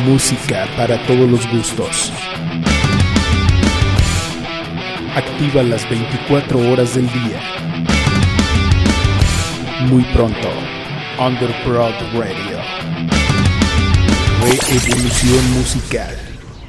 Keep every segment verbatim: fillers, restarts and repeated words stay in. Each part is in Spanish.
Música para todos los gustos. Activa las veinticuatro horas del día. Muy pronto, Underprod Radio. Reevolución musical.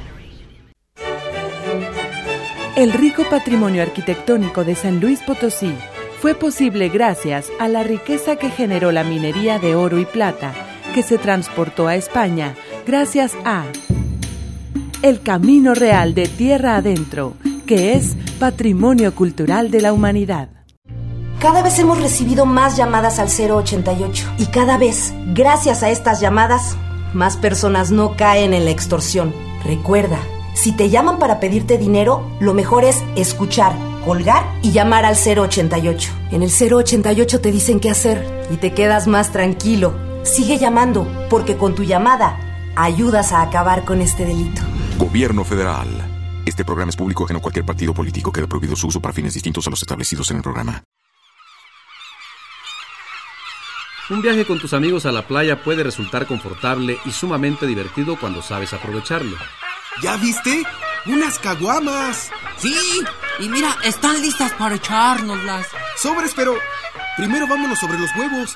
El rico patrimonio arquitectónico de San Luis Potosí fue posible gracias a la riqueza que generó la minería de oro y plata, que se transportó a España gracias a el Camino Real de Tierra Adentro, que es Patrimonio Cultural de la Humanidad. Cada vez hemos recibido más llamadas al cero ochenta y ocho y cada vez, gracias a estas llamadas, más personas no caen en la extorsión. Recuerda, si te llaman para pedirte dinero, lo mejor es escuchar, colgar y llamar al cero ochenta y ocho. En el cero ochenta y ocho te dicen qué hacer y te quedas más tranquilo. Sigue llamando, porque con tu llamada ayudas a acabar con este delito. Gobierno Federal. Este programa es público ajeno a cualquier partido político. Queda prohibido su uso para fines distintos a los establecidos en el programa. Un viaje con tus amigos a la playa puede resultar confortable y sumamente divertido cuando sabes aprovecharlo. ¿Ya viste? ¡Unas caguamas! Sí, y mira, están listas para echárnoslas. Sobres, pero primero vámonos sobre los huevos.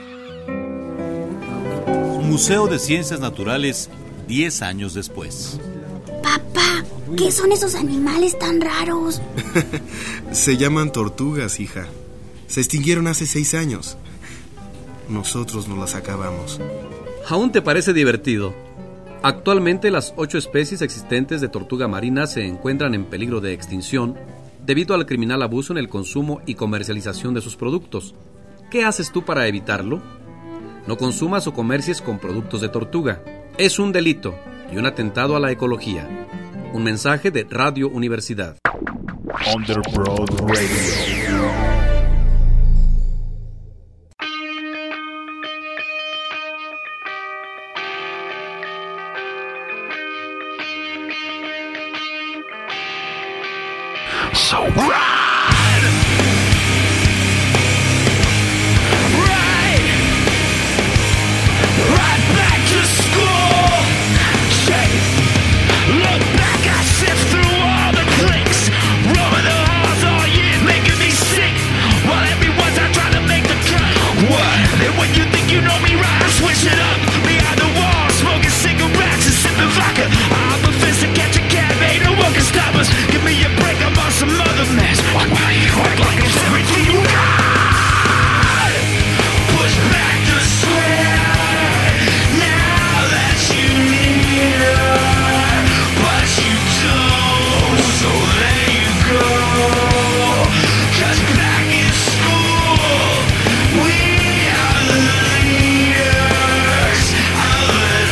Museo de Ciencias Naturales, diez años después. Papá, ¿qué son esos animales tan raros? Se llaman tortugas, hija. Se extinguieron hace seis años. Nosotros nos las acabamos. ¿Aún te parece divertido? Actualmente las ocho especies existentes de tortuga marina se encuentran en peligro de extinción debido al criminal abuso en el consumo y comercialización de sus productos. ¿Qué haces tú para evitarlo? No consumas o comercies con productos de tortuga. Es un delito y un atentado a la ecología. Un mensaje de Radio Universidad. Underprod Radio. So ride, ride, ride back to school. Chase, look back, I sift through all the clicks, rolling the halls all year, making me sick. While everyone's out trying to make the cut. What? And when you think you know me right, I switch it up. Behind the wall, smoking cigarettes and sipping vodka. I'm a fist to catch a cab, ain't no one can stop us. Give me a break, I'm on some other mess. Why, why you act like it's everything you got? Push back the sweat, now that you need her, but you don't, so there you go. 'Cause back in school, we are the leaders of it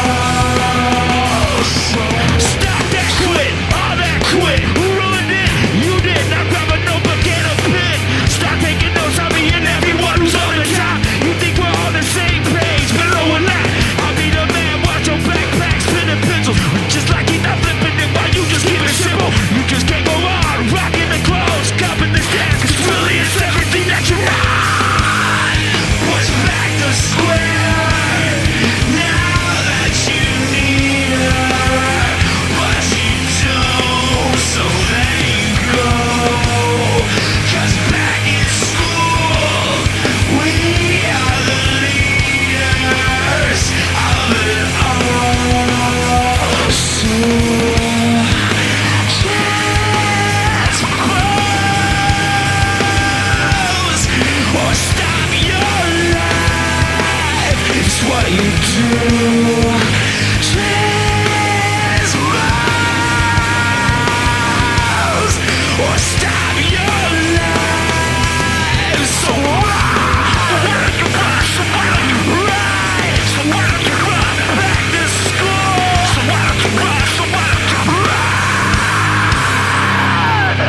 all. So stop that quit, all that quit. Who ruined it? You did. Now grab a notebook and a pen. Start taking notes on me and everyone who's on the top. You think we're on the same page, but no we're not. I'll be the man, watch your backpacks, pen and pencils. Just like he's not flipping it while you just keep it simple. You just can't go on rocking the clothes, cupping the staff, 'cause really it's everything that you want. Push back the square, now that you need her, but you don't, so there you go. 'Cause back in school, we are the leaders of it all. So just pose or stop your life. It's what you do. Just pose or stop your life. So ride, so why don't you ride? So why don't you run back to school? So why don't you run? So why don't you ride?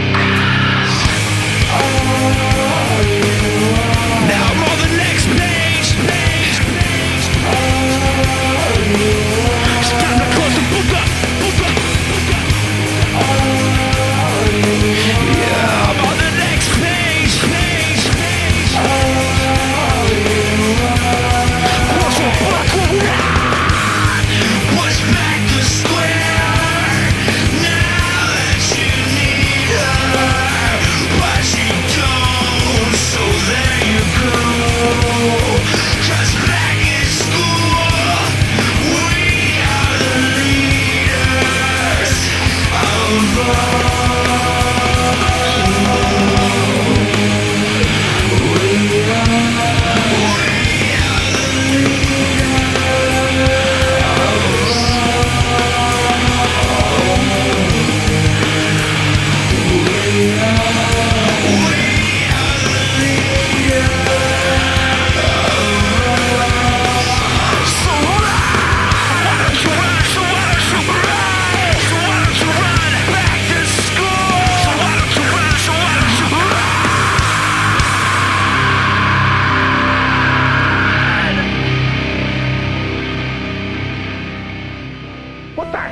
Now I'm on the next page.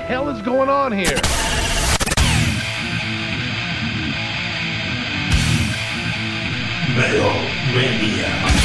hell is going on here? Metal Mania.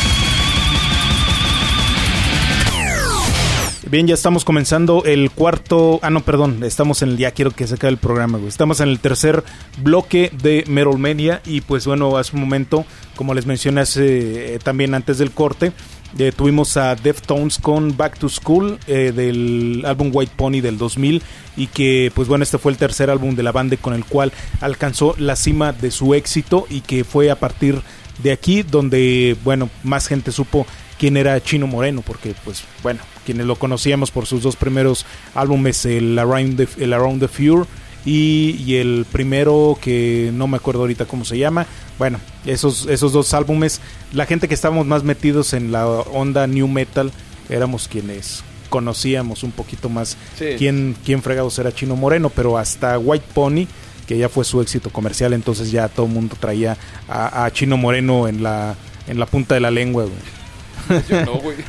Bien, ya estamos comenzando el cuarto... Ah, no, perdón, estamos en el... Ya quiero que se acabe el programa, güey. Estamos en el tercer bloque de Metal Mania. Y pues bueno, hace un momento, como les mencioné hace, eh, también antes del corte, eh, tuvimos a Deftones con Back to School, eh, del álbum White Pony del dos mil. Y que pues bueno, este fue el tercer álbum de la banda con el cual alcanzó la cima de su éxito. Y que fue a partir de aquí donde, bueno, más gente supo quién era Chino Moreno, porque pues bueno, quienes lo conocíamos por sus dos primeros álbumes, el Around the, el Around the Fure y, y el primero que no me acuerdo ahorita cómo se llama. Bueno, esos, esos dos álbumes, la gente que estábamos más metidos en la onda new metal éramos quienes conocíamos un poquito más, sí, quién, quién fregados era Chino Moreno, pero hasta White Pony, que ya fue su éxito comercial, entonces ya todo el mundo traía a, a Chino Moreno en la, en la punta de la lengua, güey. Yo no, güey.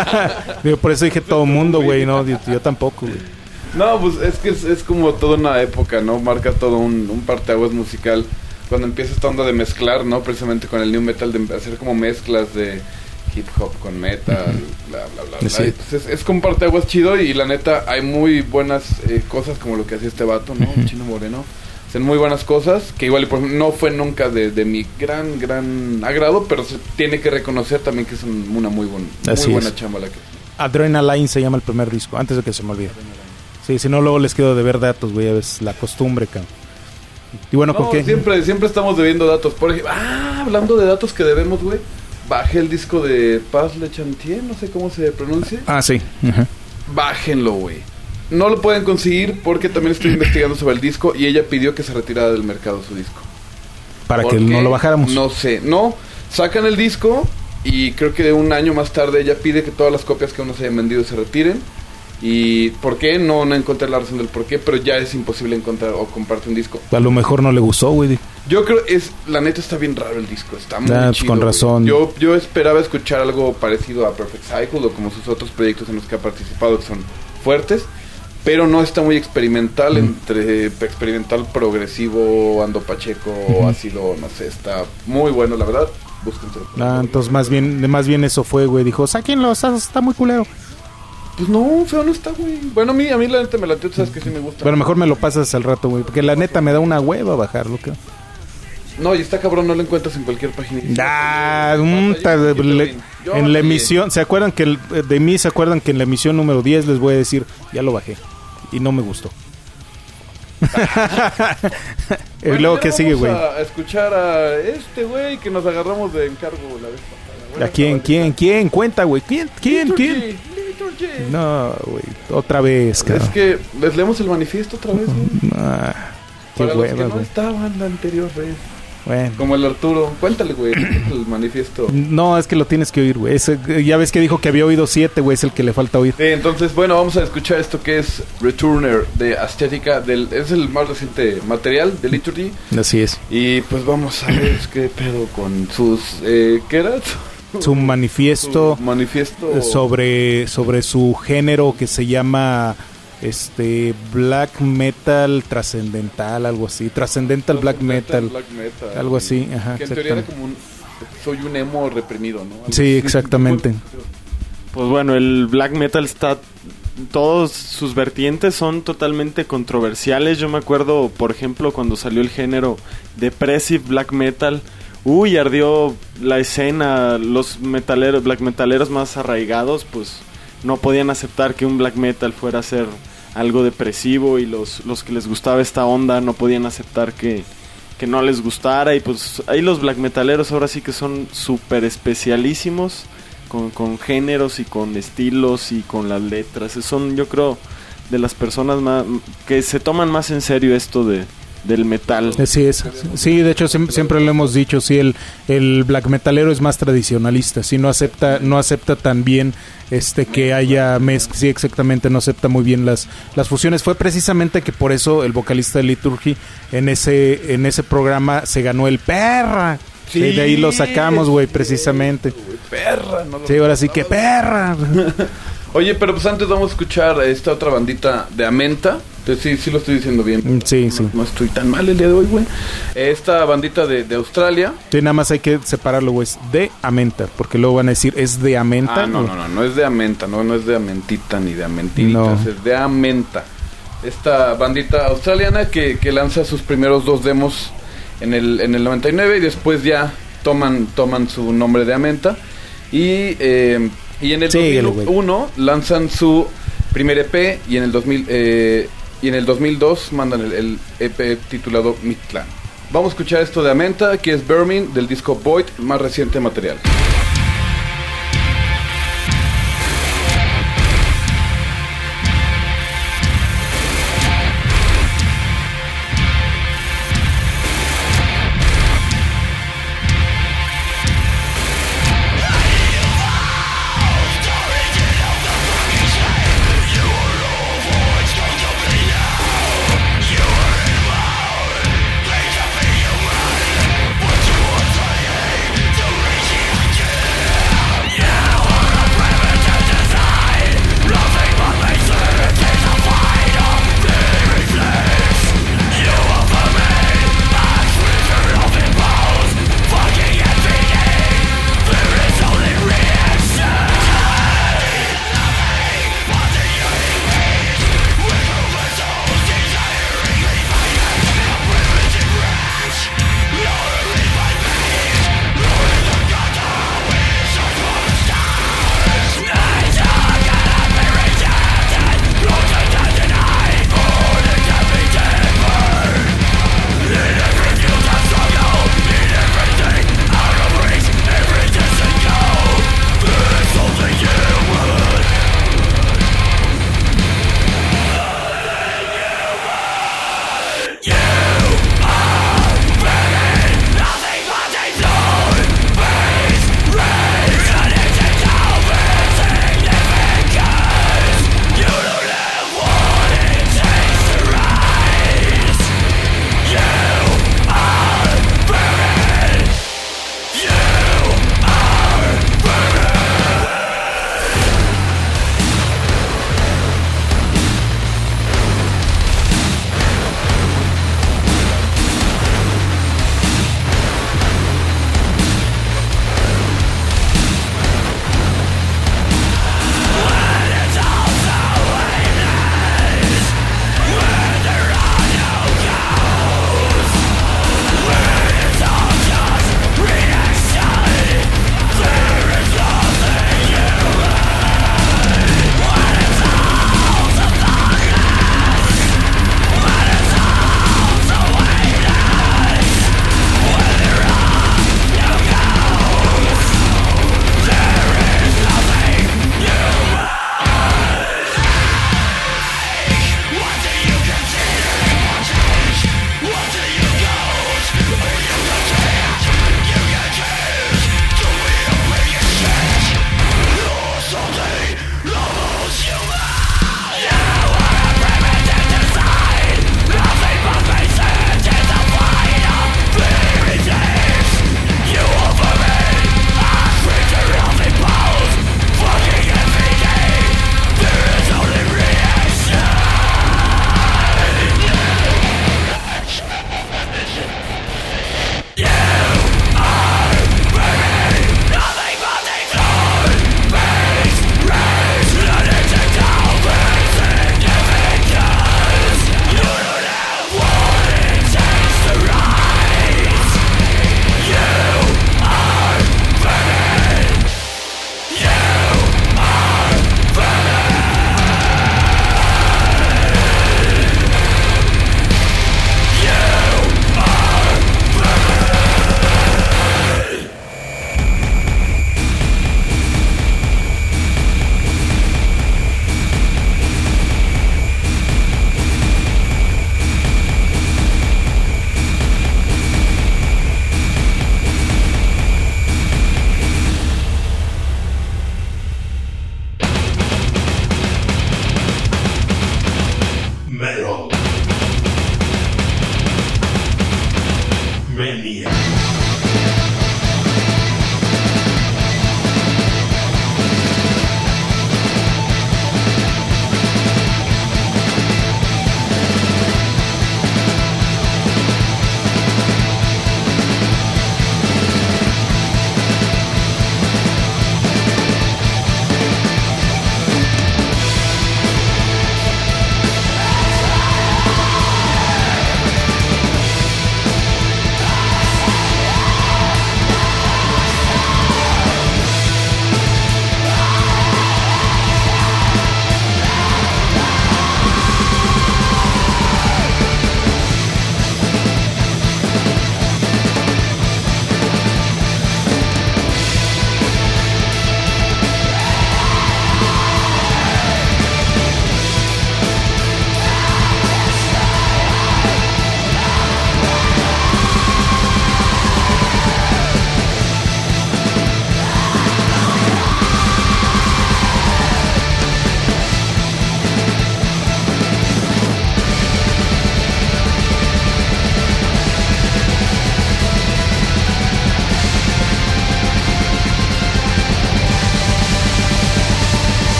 Por eso dije todo el mundo, güey. No, yo, yo tampoco, güey. No, pues es que es, es como toda una época, ¿no? Marca todo un, un parteaguas musical. Cuando empieza esta onda de mezclar, ¿no? Precisamente con el new metal, de hacer como mezclas de hip hop con metal, uh-huh, bla, bla, bla, bla. Sí. Pues es, es como un parteaguas chido y la neta hay muy buenas eh, cosas como lo que hacía este vato, ¿no? Uh-huh. Chino Moreno. Hacen muy buenas cosas, que igual por ejemplo, no fue nunca de, de mi gran, gran agrado, pero se tiene que reconocer también que es un, una muy, buen, muy buena es. chamba la que... Adrenaline se llama el primer disco, antes de que se me olvide. Sí, si no luego les quedo de ver datos, güey, es la costumbre, cabrón. Y bueno, no, ¿con qué? Siempre, siempre estamos debiendo datos. Por ejemplo, ah, hablando de datos que debemos, güey, bajé el disco de Paz Le Chantier, no sé cómo se pronuncia. Ah, sí. Uh-huh. Bájenlo, güey. No lo pueden conseguir porque también estoy investigando sobre el disco y ella pidió que se retirara del mercado su disco. Para que no lo bajáramos. No sé, no, sacan el disco y creo que un año más tarde ella pide que todas las copias que aún no se hayan vendido se retiren. ¿Y por qué? No, no encontré la razón del por qué, pero ya es imposible encontrar o comprarte un disco. A lo mejor no le gustó, güey. Yo creo, es la neta está bien raro el disco, está muy ah, chido. Con razón. Yo, yo esperaba escuchar algo parecido a Perfect Cycle o como sus otros proyectos en los que ha participado que son fuertes. Pero no está muy experimental, mm. entre experimental progresivo, Ando Pacheco, mm-hmm. ácido, no sé, está muy bueno, la verdad. Búsquense. Ah, entonces más bien, más bien eso fue, güey. Dijo, sáquenlo, está, está muy culero. Pues no, feo no está, güey. Bueno, a mí, a mí la neta me latió, tú sabes que sí me gusta. Pero mejor me lo pasas al rato, güey, porque la neta me da una hueva bajarlo, ¿qué? No, y está cabrón, no lo encuentras en cualquier página. Ah, un ta, de, le, en la emisión, ¿se acuerdan que el, de mí se acuerdan que en la emisión número diez les voy a decir, ya lo bajé y no me gustó? Y bueno, luego, ¿qué sigue, güey? A escuchar a este güey que nos agarramos de encargo la vez pasada. Bueno, ¿a quién, quién, quién? Cuenta, güey. ¿Quién, quién, Liturgy, quién? Liturgy. No, güey, otra vez, cabrón. Es que les leemos el manifiesto otra vez, güey. Ah, qué Para hueva, los que no güey. estaban la anterior vez. Bueno. Como el Arturo. Cuéntale, güey, el manifiesto. No, es que lo tienes que oír, güey. Ese, ya ves que dijo que había oído siete, güey. Es el que le falta oír. Eh, entonces, bueno, vamos a escuchar esto que es Returner de Ascética. Del, es el más reciente material de Liturgy. Así es. Y pues vamos a ver qué pedo con sus... Eh, ¿Qué era? Su manifiesto, su manifiesto sobre, sobre su género que se llama... Este black metal trascendental, algo así, trascendental black metal, black metal, algo así, ajá, que en teoría era como un, soy un emo reprimido, ¿no? Algo sí, así. exactamente. Pues bueno, el black metal está, todos sus vertientes son totalmente controversiales. Yo me acuerdo, por ejemplo, cuando salió el género depressive black metal, uy, ardió la escena. Los metaleros, black metaleros más arraigados, pues no podían aceptar que un black metal fuera a ser algo depresivo, y los, los que les gustaba esta onda no podían aceptar que, que no les gustara. Y pues ahí los black metaleros ahora sí que son súper especialísimos con, con géneros y con estilos y con las letras. Son, yo creo, de las personas más que se toman más en serio esto de del metal. Sí, es. Sí, de hecho siempre, siempre lo hemos dicho, sí, el, el black metalero es más tradicionalista, sí, no acepta, no acepta tan bien este que haya mezcla, sí, exactamente, no acepta muy bien las, las fusiones. Fue precisamente que por eso el vocalista de Liturgy en ese, en ese programa se ganó el perra. Sí, sí, de ahí lo sacamos, güey, precisamente. Perra, no lo sí, ahora sí que perra. Oye, pero pues antes vamos a escuchar a esta otra bandita de Amenta. Entonces sí, sí lo estoy diciendo bien. Sí, no, sí. No estoy tan mal el día de hoy, güey. Esta bandita de, de Australia. Sí, nada más hay que separarlo, güey. Es de Amenta, porque luego van a decir, ¿es de Amenta? Ah, no, no, no, no es de Amenta, no, no es de Amentita ni de Amentiritas, no. Es de Amenta. Esta bandita australiana que, que lanza sus primeros dos demos en el, en el noventa y nueve y después ya toman, toman su nombre de Amenta. Y, eh, y en el sí, dos mil uno lanzan su primer E P y en el dos mil eh, y en el dos mil dos mandan el, el E P titulado Mictlán. Vamos a escuchar esto de Amenta, que es Vermin, del disco Void, más reciente material. To reach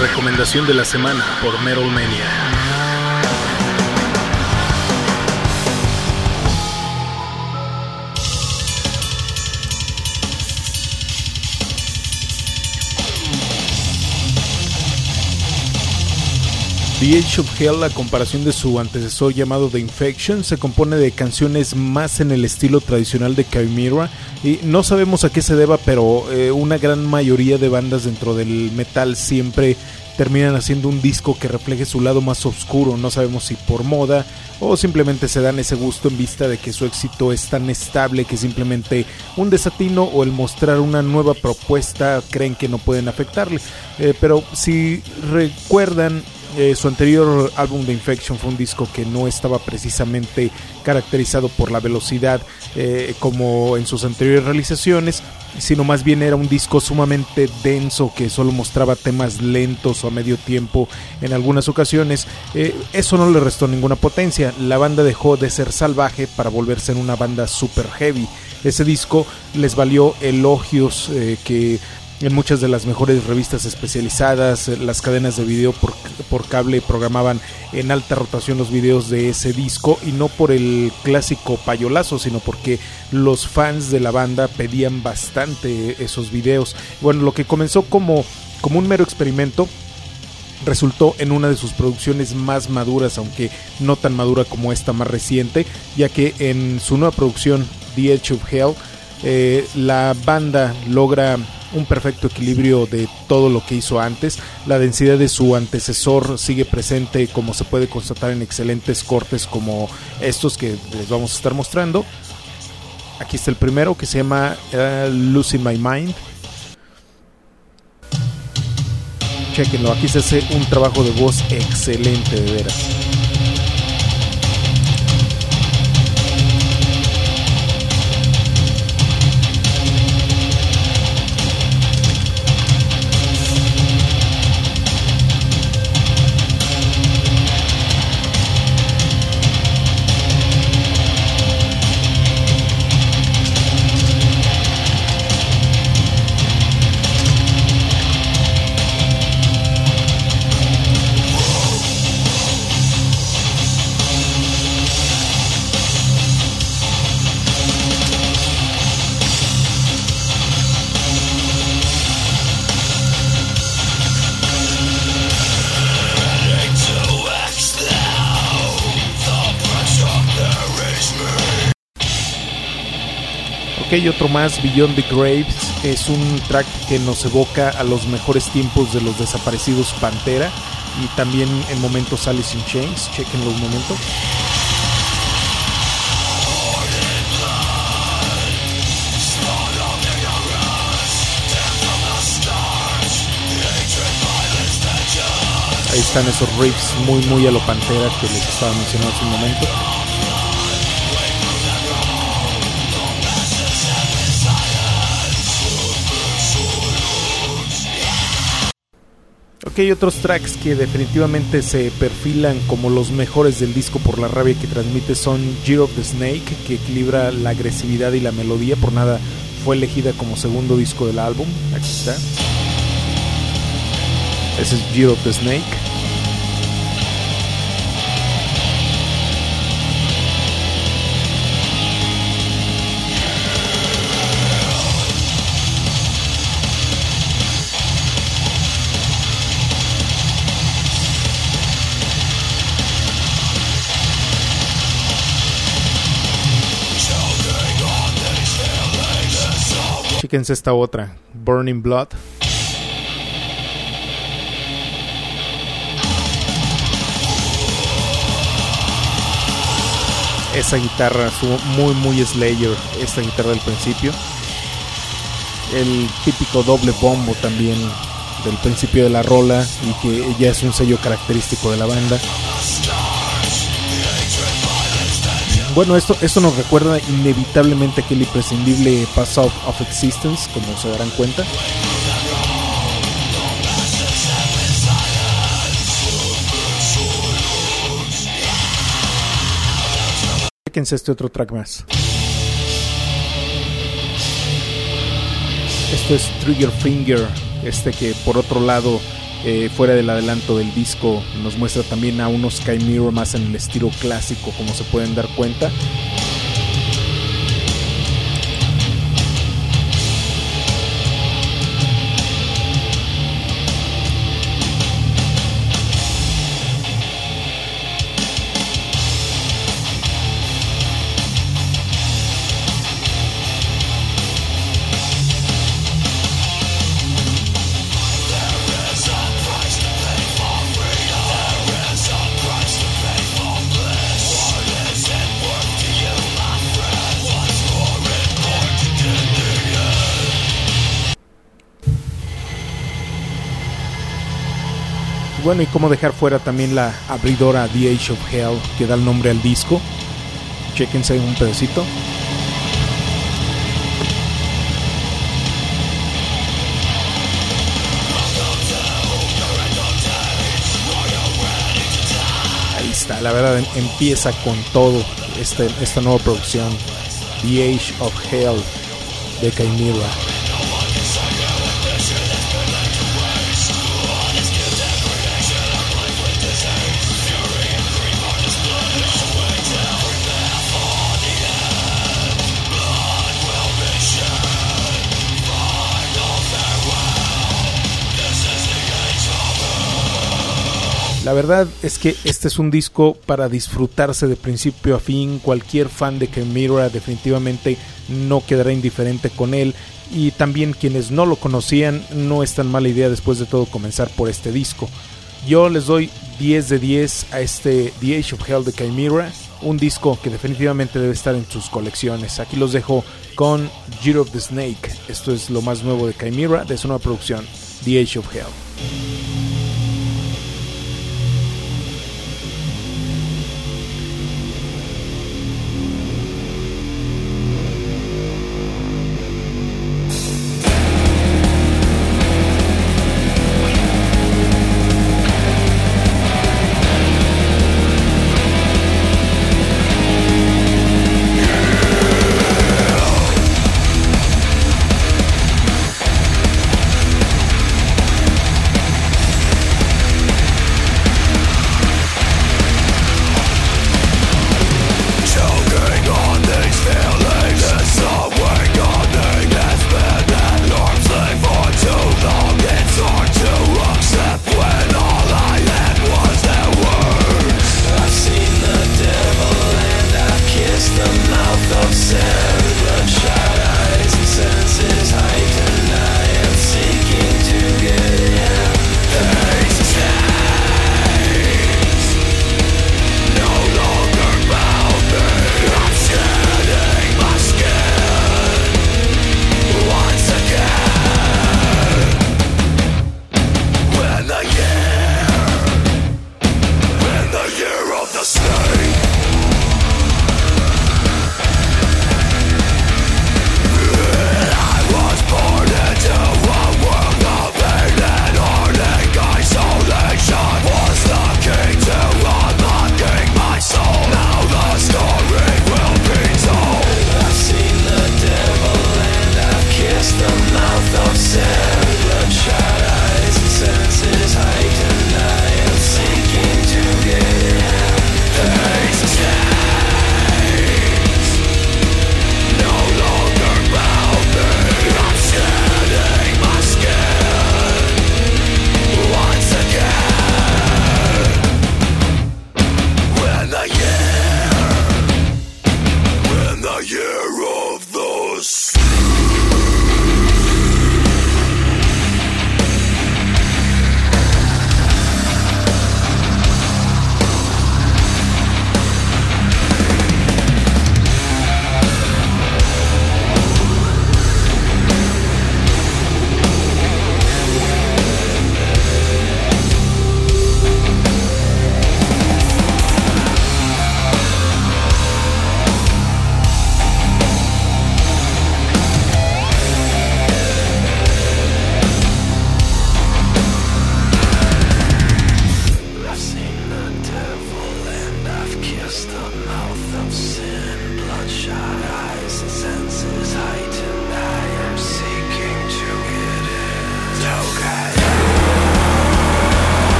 recomendación de la semana por Metal Mania. The Age of Hell, a comparación de su antecesor llamado The Infection, se compone de canciones más en el estilo tradicional de Chimera, y no sabemos a qué se deba, pero eh, una gran mayoría de bandas dentro del metal siempre terminan haciendo un disco que refleje su lado más oscuro. No sabemos si por moda o simplemente se dan ese gusto en vista de que su éxito es tan estable que simplemente un desatino o el mostrar una nueva propuesta creen que no pueden afectarle. Eh, pero si recuerdan, Eh, su anterior álbum The Infection fue un disco que no estaba precisamente caracterizado por la velocidad eh, como en sus anteriores realizaciones, sino más bien era un disco sumamente denso que solo mostraba temas lentos o a medio tiempo en algunas ocasiones. Eh, eso no le restó ninguna potencia. La banda dejó de ser salvaje para volverse en una banda super heavy. Ese disco les valió elogios eh, que en muchas de las mejores revistas especializadas, las cadenas de video por, por cable programaban en alta rotación los videos de ese disco, y no por el clásico payolazo, sino porque los fans de la banda pedían bastante esos videos. Bueno, lo que comenzó como, como un mero experimento resultó en una de sus producciones más maduras, aunque no tan madura como esta más reciente, ya que en su nueva producción The Edge of Hell, eh, la banda logra un perfecto equilibrio de todo lo que hizo antes. La densidad de su antecesor sigue presente, como se puede constatar en excelentes cortes como estos que les vamos a estar mostrando. Aquí está el primero, que se llama uh, Losing My Mind. Chequenlo, aquí se hace un trabajo de voz excelente, de veras. Ok, otro más, Beyond the Graves, es un track que nos evoca a los mejores tiempos de los desaparecidos Pantera, y también en momentos Alice in Chains. Chequenlo un momento. Ahí están esos riffs muy muy a lo Pantera que les estaba mencionando hace un momento. Ok, otros tracks que definitivamente se perfilan como los mejores del disco por la rabia que transmite son Year of the Snake, que equilibra la agresividad y la melodía. Por nada fue elegida como segundo disco del álbum. Aquí está. Ese es Year of the Snake. Fíjense esta otra, Burning Blood. Esa guitarra estuvo muy muy Slayer, esta guitarra del principio. El típico doble bombo también del principio de la rola, y que ya es un sello característico de la banda. Bueno, esto, esto nos recuerda inevitablemente aquel imprescindible Pass Out of Existence, como se darán cuenta. Fíjense este otro track más. Esto es Trigger Finger, este que por otro lado eh, fuera del adelanto del disco nos muestra también a unos Chimaira más en el estilo clásico, como se pueden dar cuenta. Bueno, y cómo dejar fuera también la abridora The Age of Hell, que da el nombre al disco. Chéquense un pedacito. Ahí está, la verdad empieza con todo este, esta nueva producción, The Age of Hell de Chimaira. La verdad es que este es un disco para disfrutarse de principio a fin. Cualquier fan de Chimaira definitivamente no quedará indiferente con él, y también quienes no lo conocían, no es tan mala idea después de todo comenzar por este disco. Yo les doy diez de diez a este The Age of Hell de Chimaira, un disco que definitivamente debe estar en sus colecciones. Aquí los dejo con Year of the Snake. Esto es lo más nuevo de Chimaira, de su nueva producción, The Age of Hell.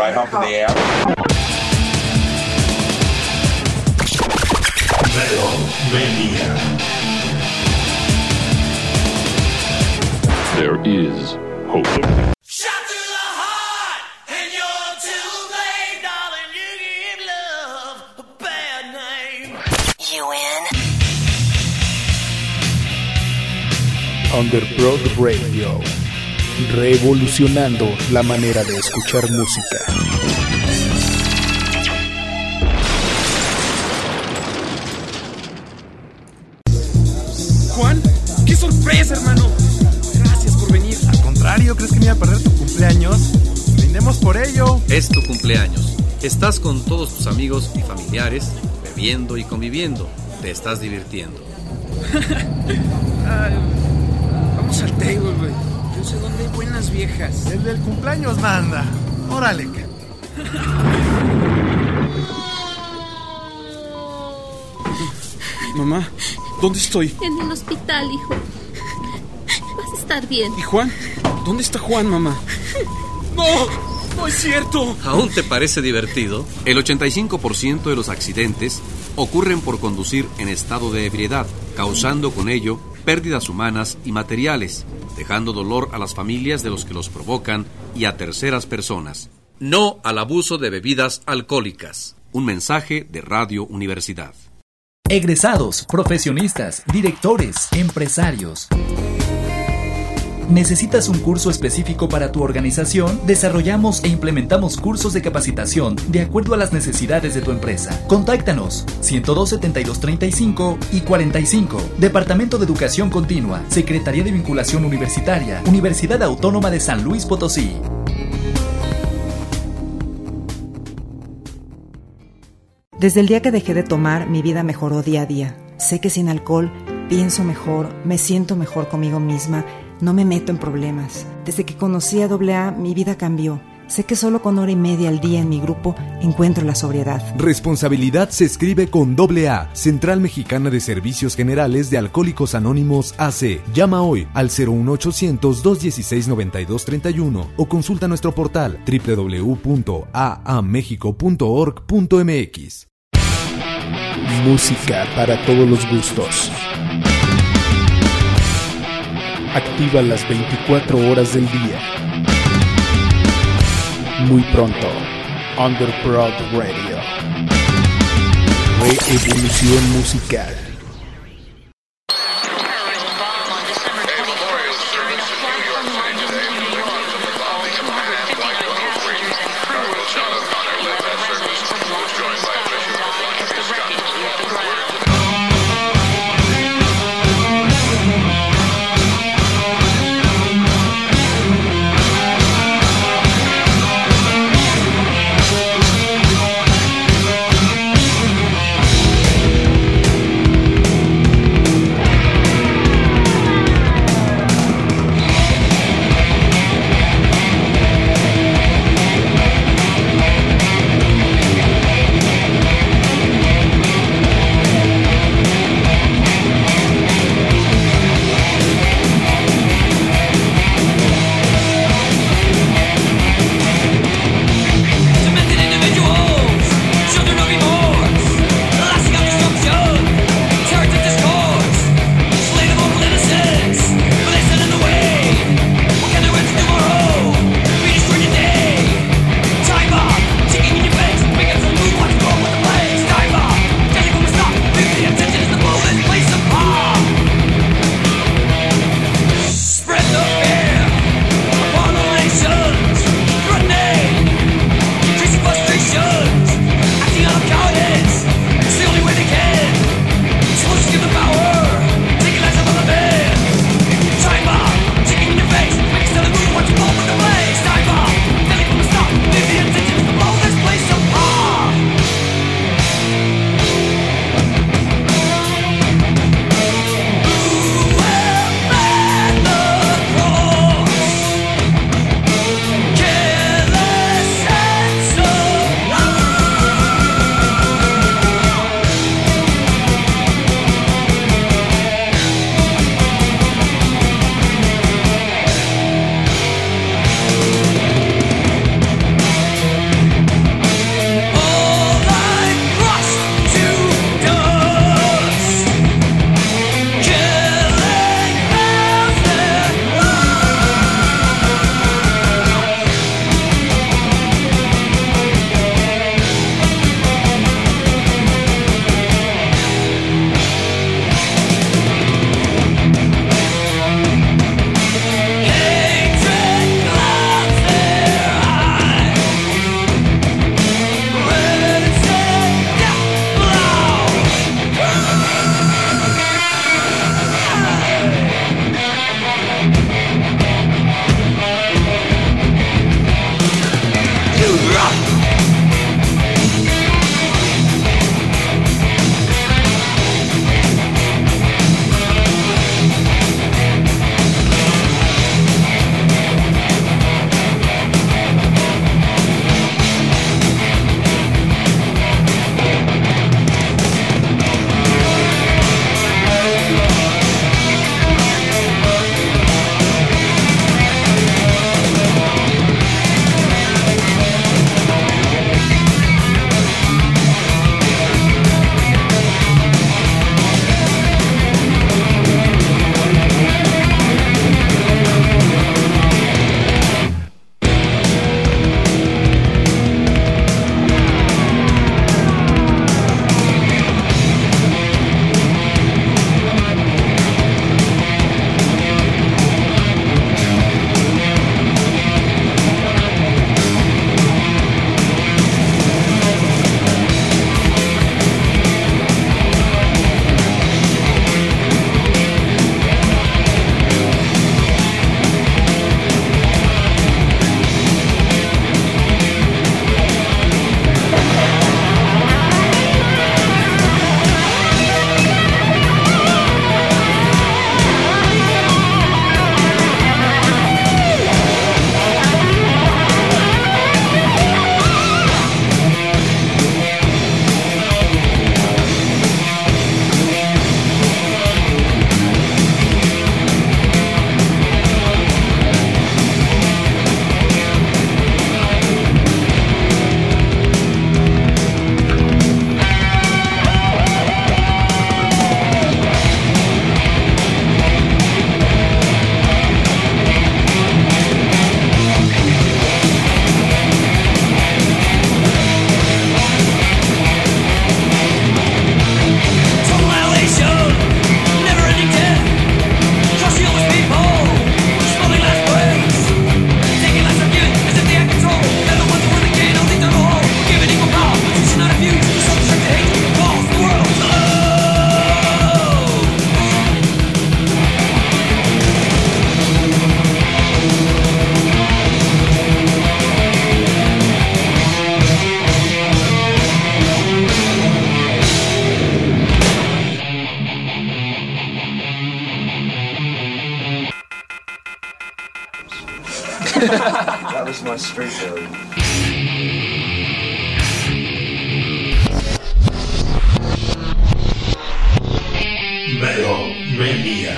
drive home from the A M. Metal Mania. There is hope. Underprod Radio, revolucionando la manera de escuchar música. Juan, qué sorpresa, hermano. Gracias por venir. Al contrario, ¿crees que me iba a perder tu cumpleaños? Brindemos por ello. Es tu cumpleaños. Estás con todos tus amigos y familiares, bebiendo y conviviendo. Te estás divirtiendo. Ay, vamos al table, güey. Yo sé dónde hay buenas viejas. El del cumpleaños manda. Órale. Mamá, ¿dónde estoy? En el hospital, hijo. Vas a estar bien. ¿Y Juan? ¿Dónde está Juan, mamá? ¡No! ¡No es cierto! ¿Aún te parece divertido? El ochenta y cinco por ciento de los accidentes ocurren por conducir en estado de ebriedad, causando con ello pérdidas humanas y materiales, dejando dolor a las familias de los que los provocan y a terceras personas. No al abuso de bebidas alcohólicas. Un mensaje de Radio Universidad. Egresados, profesionistas, directores, empresarios. ¿Necesitas un curso específico para tu organización? Desarrollamos e implementamos cursos de capacitación de acuerdo a las necesidades de tu empresa. Contáctanos ciento dos, setenta y dos, treinta y cinco y cuarenta y cinco. Departamento de Educación Continua, Secretaría de Vinculación Universitaria, Universidad Autónoma de San Luis Potosí. Desde el día que dejé de tomar, mi vida mejoró día a día. Sé que sin alcohol pienso mejor, me siento mejor conmigo misma, no me meto en problemas. Desde que conocí a doble A, mi vida cambió. Sé que solo con hora y media al día en mi grupo encuentro la sobriedad. Responsabilidad se escribe con doble A, Central Mexicana de Servicios Generales de Alcohólicos Anónimos A C. Llama hoy al cero uno ochocientos, dos dieciséis, noventa y dos treinta y uno o consulta nuestro portal doble u doble u doble u punto a a mexico punto org punto m x. Música para todos los gustos. Activa las veinticuatro horas del día. Muy pronto, Underprod Radio. Reevolución musical. That was my street failure. Metal.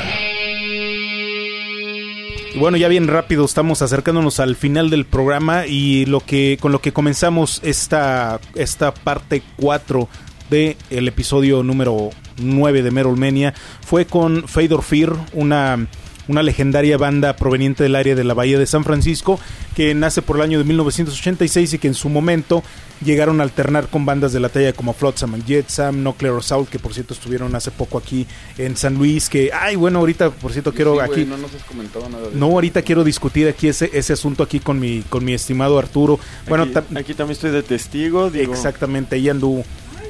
Y bueno, ya bien rápido estamos acercándonos al final del programa y lo que con lo que comenzamos esta esta parte cuatro de el episodio número nueve de Metal Mania fue con Fade or Fear, una una legendaria banda proveniente del área de la Bahía de San Francisco que nace por el año de mil novecientos ochenta y seis y que en su momento llegaron a alternar con bandas de la talla como Flotsam and Jetsam, Nuclear Assault, que por cierto estuvieron hace poco aquí en San Luis, que ay bueno ahorita por cierto quiero sí, aquí güey, no nos has comentado nada de no ahorita quiero discutir aquí ese ese asunto aquí con mi con mi estimado Arturo. Bueno, aquí, ta- aquí también estoy de testigo, digo. Exactamente, ahí anduvo.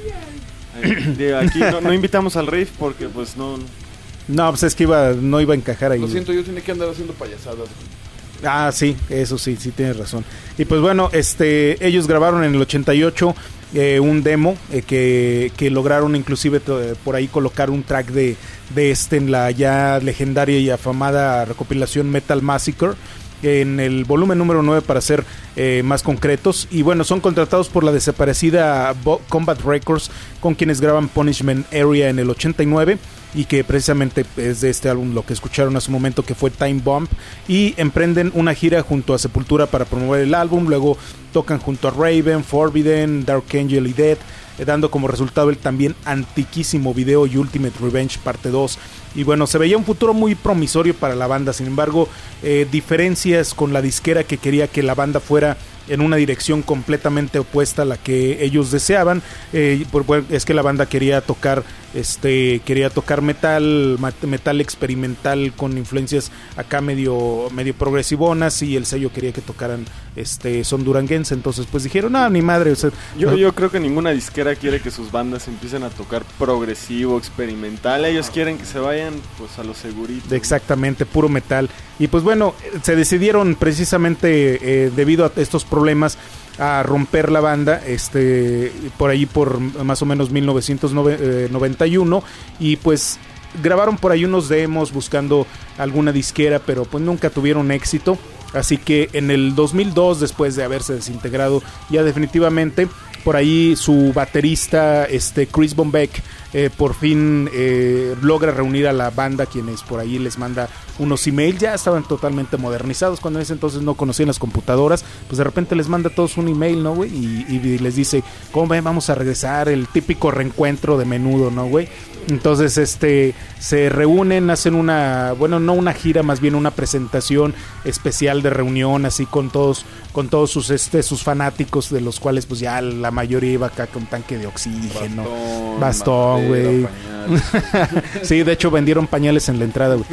Aquí no, no invitamos al riff porque pues no. No, pues es que iba, no iba a encajar ahí. Lo siento, yo tenía que andar haciendo payasadas. Ah, sí, eso sí, sí tienes razón. Y pues bueno, este, ellos grabaron en el ochenta y ocho eh, un demo eh, que, que lograron inclusive eh, por ahí colocar un track de, de este en la ya legendaria y afamada recopilación Metal Massacre, en el volumen número nueve para ser eh, más concretos. Y bueno, son contratados por la desaparecida Bo- Combat Records, con quienes graban Punishment Area en el ochenta y nueve, y que precisamente es de este álbum lo que escucharon hace un momento, que fue Time Bomb, y emprenden una gira junto a Sepultura para promover el álbum. Luego tocan junto a Raven, Forbidden, Dark Angel y Dead, eh, dando como resultado el también antiquísimo video Ultimate Revenge parte dos. Y bueno, se veía un futuro muy promisorio para la banda. Sin embargo, eh, diferencias con la disquera, que quería que la banda fuera en una dirección completamente opuesta a la que ellos deseaban. Eh, por, bueno, es que la banda quería tocar este quería tocar metal metal experimental con influencias acá medio medio progresivonas, y el sello quería que tocaran este son duranguense. Entonces pues dijeron, no, ni madre, o sea, yo, no. yo creo que ninguna disquera quiere que sus bandas empiecen a tocar progresivo, experimental. Ellos quieren que se vayan pues a lo segurito. Exactamente, puro metal. Y pues bueno, se decidieron precisamente eh, debido a estos problemas a romper la banda, este por ahí por más o menos mil novecientos noventa y uno, y pues grabaron por ahí unos demos buscando alguna disquera, pero pues nunca tuvieron éxito. Así que en el dos mil dos, después de haberse desintegrado ya definitivamente, por ahí su baterista este Chris Bombeck eh, por fin eh, logra reunir a la banda, quienes por ahí les manda unos emails. Ya estaban totalmente modernizados, cuando en ese entonces no conocían las computadoras, pues de repente les manda a todos un email, ¿no, güey? Y, y les dice, ¿cómo ven? Vamos a regresar, el típico reencuentro de Menudo, ¿no, güey? Entonces este se reúnen, hacen una, bueno, no una gira, más bien una presentación especial de reunión, así con todos con todos sus este sus fanáticos, de los cuales pues ya la mayoría iba acá con tanque de oxígeno, bastón, bastón güey. Sí, de hecho vendieron pañales en la entrada, güey.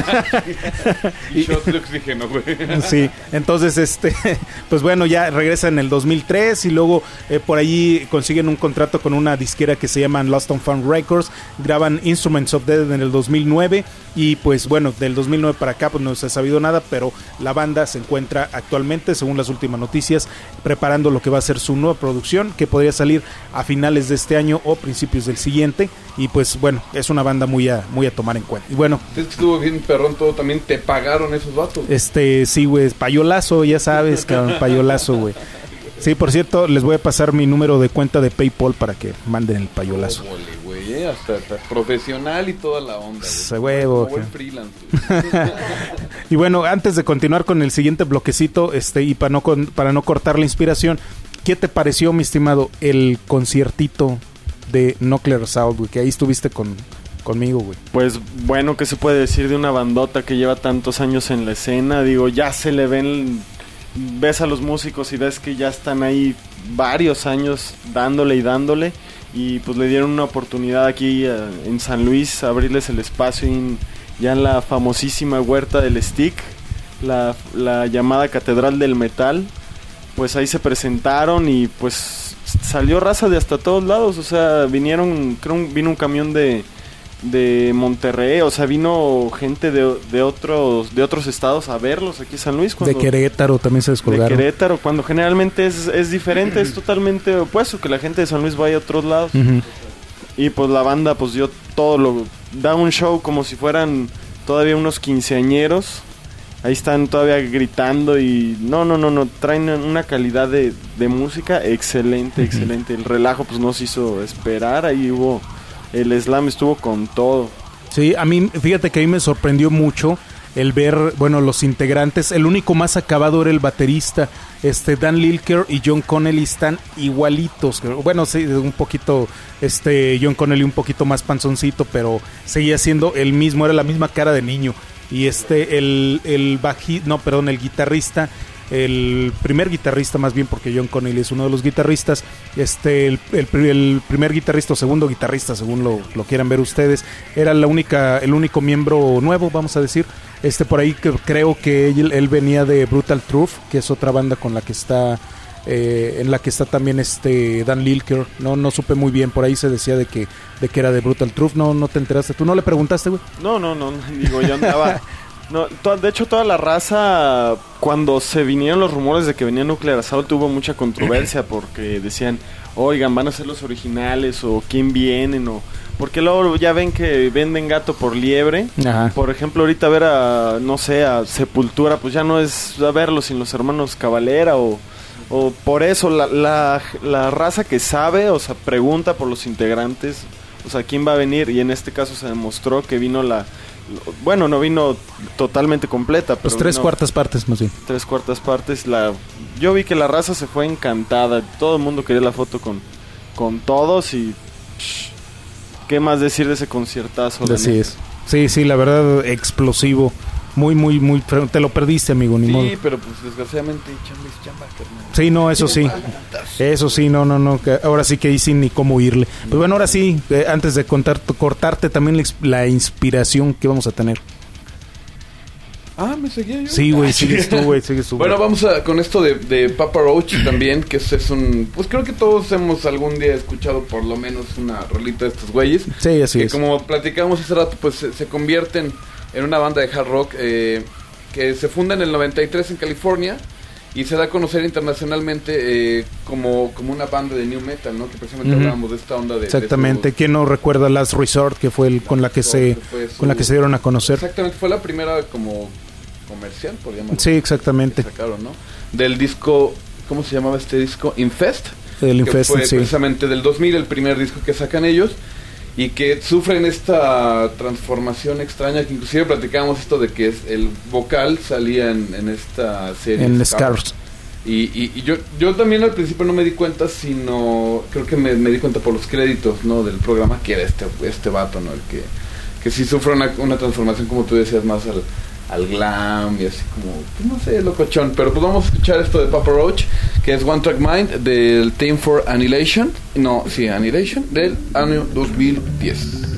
Y shots de oxígeno, güey. Sí, entonces este pues bueno, ya regresan en el dos mil tres, y luego eh, por allí consiguen un contrato con una disquera que se llama Lost and Found Records. Graban Instruments of Death en el dos mil nueve, y pues bueno, del dos mil nueve para acá pues no se ha sabido nada, pero la banda se encuentra actualmente, según las últimas noticias, preparando lo que va a ser su nueva producción, que podría salir a finales de este año o principios del siguiente. Y pues bueno, es una banda muy a, muy a tomar en cuenta. Y bueno, es que estuvo bien perrón todo, también te pagaron esos vatos. Este, sí, güey, payolazo, ya sabes, cabrón, payolazo, güey. Sí, por cierto, les voy a pasar mi número de cuenta de PayPal para que manden el payolazo. Oh, ole, güey, eh, hasta, hasta profesional y toda la onda. Se huevo. Como buen freelance. Y bueno, antes de continuar con el siguiente bloquecito, este, y para no con, para no cortar la inspiración, ¿qué te pareció, mi estimado, el conciertito de Nuclear Assault, güey? Que ahí estuviste con conmigo, güey. Pues bueno, ¿qué se puede decir de una bandota que lleva tantos años en la escena? Digo, ya se le ven, ves a los músicos y ves que ya están ahí varios años dándole y dándole, y pues le dieron una oportunidad aquí uh, en San Luis, abrirles el espacio en, ya en la famosísima Huerta del Stick, la, la llamada Catedral del Metal. Pues ahí se presentaron y pues salió raza de hasta todos lados. O sea, vinieron, creo vino un camión de de Monterrey, o sea, vino gente de, de otros de otros estados a verlos aquí en San Luis. Cuando, de Querétaro también se descolgaron. De Querétaro, cuando generalmente es, es diferente, es totalmente opuesto, que la gente de San Luis vaya a otros lados. Uh-huh. Y pues la banda pues dio todo, lo da un show como si fueran todavía unos quinceañeros. ahí están todavía gritando y no, no, no, no, traen una calidad de, de música excelente, excelente. El relajo pues nos hizo esperar, ahí hubo, el slam estuvo con todo. Sí, a mí, fíjate que a mí me sorprendió mucho el ver, bueno, los integrantes. El único más acabado era el baterista, este Dan Lilker y John Connelly están igualitos. Bueno, sí, un poquito, este John Connelly un poquito más panzoncito, pero seguía siendo el mismo, era la misma cara de niño. Y este, el, el baji, no, perdón, el guitarrista, el primer guitarrista más bien, porque John Connelly es uno de los guitarristas, este, el, el, el primer guitarrista o segundo guitarrista, según lo, lo quieran ver ustedes, era la única, el único miembro nuevo, vamos a decir. Este, por ahí que creo que él, él venía de Brutal Truth, que es otra banda con la que está, eh, en la que está también este Dan Lilker. No, no supe muy bien, por ahí se decía de que, de que era de Brutal Truth. No, no te enteraste, tú no le preguntaste, güey. No, no, no, digo, yo andaba. No, to- de hecho, toda la raza, cuando se vinieron los rumores de que venía Nuclear Assault, tuvo mucha controversia porque decían, oigan, van a ser los originales, o quién vienen, o porque luego ya ven que venden gato por liebre. Ajá. Por ejemplo, ahorita ver a, no sé, a Sepultura, pues ya no es a verlo sin los hermanos Cavalera, o, o por eso la, la, la raza que sabe, o sea, pregunta por los integrantes, o sea, quién va a venir, y en este caso se demostró que vino la... Bueno, no vino totalmente completa, pero pues tres vino, cuartas partes más bien. Tres cuartas partes. La, yo vi que la raza se fue encantada. Todo el mundo quería la foto con, con todos y psh, ¿qué más decir de ese conciertazo? Así es. Sí, sí, la verdad, explosivo. Muy, muy, muy... Te lo perdiste, amigo, ni sí, modo. Sí, pero pues desgraciadamente chamba es chamba, carnal. Sí, no, eso sí. Eso sí, no, no, no. Que ahora sí que ahí sin ni cómo irle. Pues bueno, ahora sí, eh, antes de contar, cortarte también la, la inspiración que vamos a tener. Ah, ¿me seguía yo? Sí, güey, sigues tú, güey, sigues tú. Bueno, vamos a, con esto de, de Papa Roach también, que es, es un... Pues creo que todos hemos algún día escuchado por lo menos una rolita de estos güeyes. Sí, así que es. Que como platicamos hace rato, pues se, se convierten en una banda de hard rock eh, que se funda en el noventa y tres en California y se da a conocer internacionalmente eh, como, como una banda de new metal, ¿no? Que precisamente uh-huh. hablábamos de esta onda de... Exactamente, de ¿quién no recuerda Last Resort, que fue el con la que se su, con la que se dieron a conocer? Exactamente, fue la primera como comercial, podríamos decir. Sí, exactamente. Que sacaron, ¿no? Del disco, ¿cómo se llamaba este disco? Infest. El que Infest, fue sí. precisamente del dos mil, el primer disco que sacan ellos. Y que sufren esta transformación extraña, que inclusive platicábamos esto de que es el vocal salía en, en esta serie. En Scars. Y, y, y yo yo también al principio no me di cuenta, sino creo que me, me di cuenta por los créditos, ¿no? Del programa, que era este este vato, ¿no? El que, que sí sufre una, una transformación, como tú decías, más al, al glam y así como, pues no sé, locochón. Pero pues vamos a escuchar esto de Papa Roach, que es One Track Mind del Team for Annihilation. No, sí, Annihilation del año dos mil diez.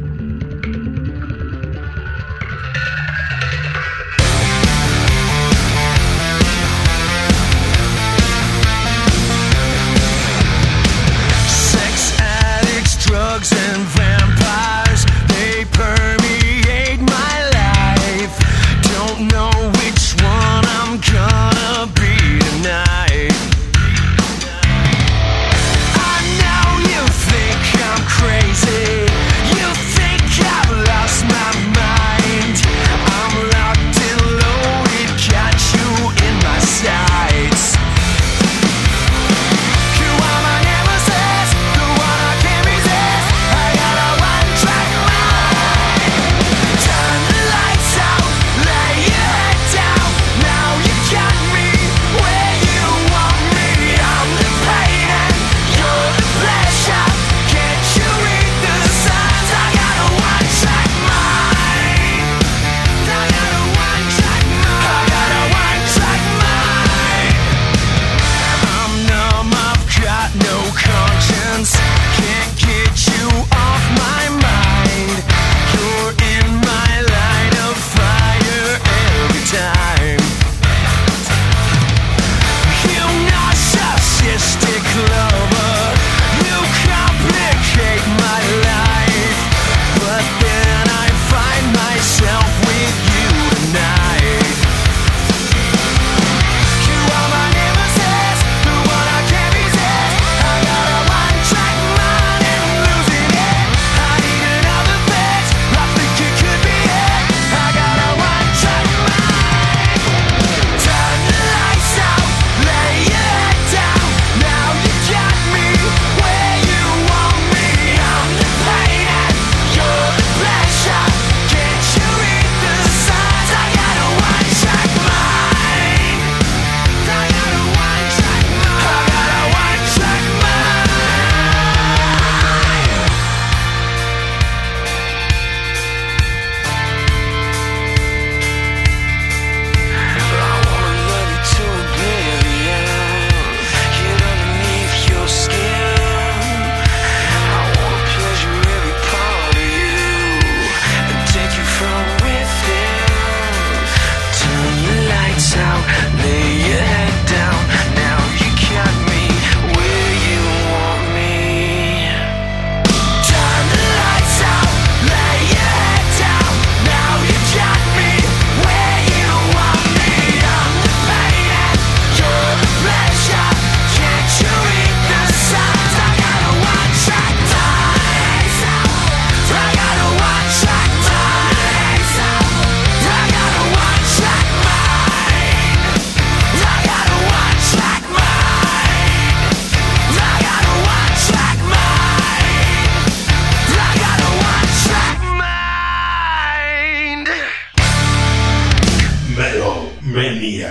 Sex addicts, drugs and vampires, they permeate my life. Don't know which one I'm gonna be tonight. I know you think I'm crazy. You Mania.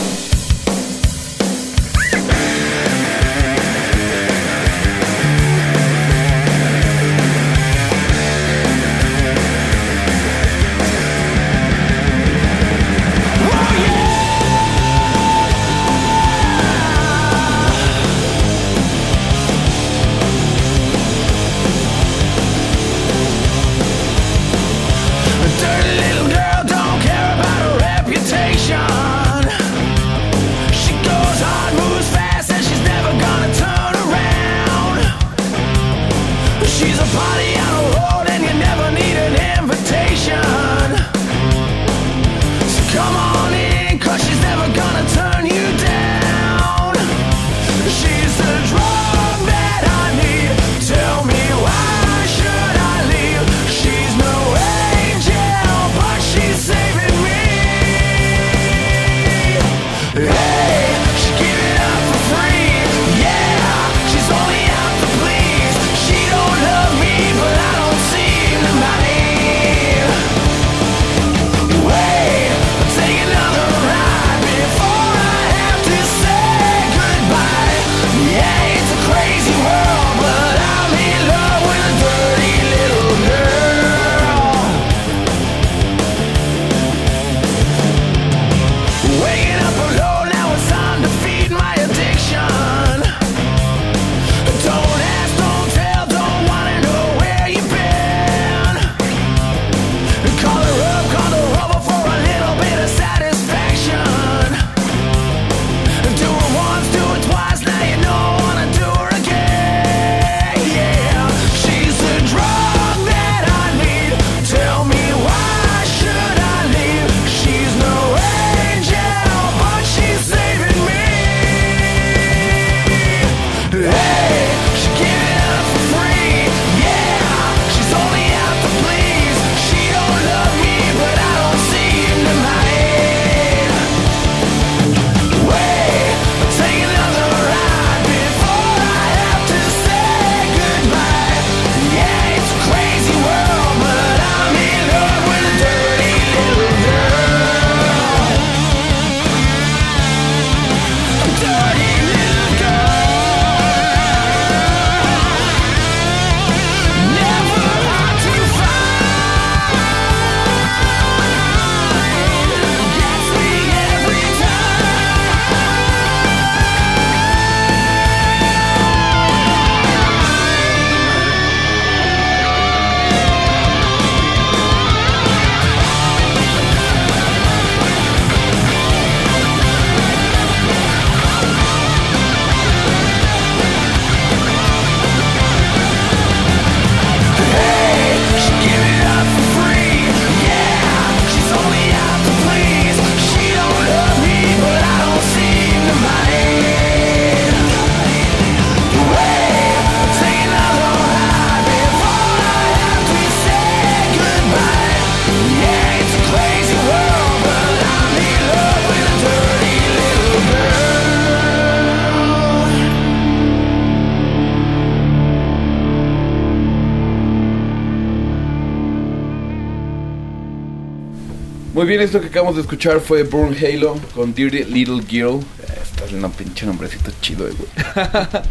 Muy bien, esto que acabamos de escuchar fue Burn Halo con Dirty Little Girl. Esta es una pinche nombrecito chido, güey.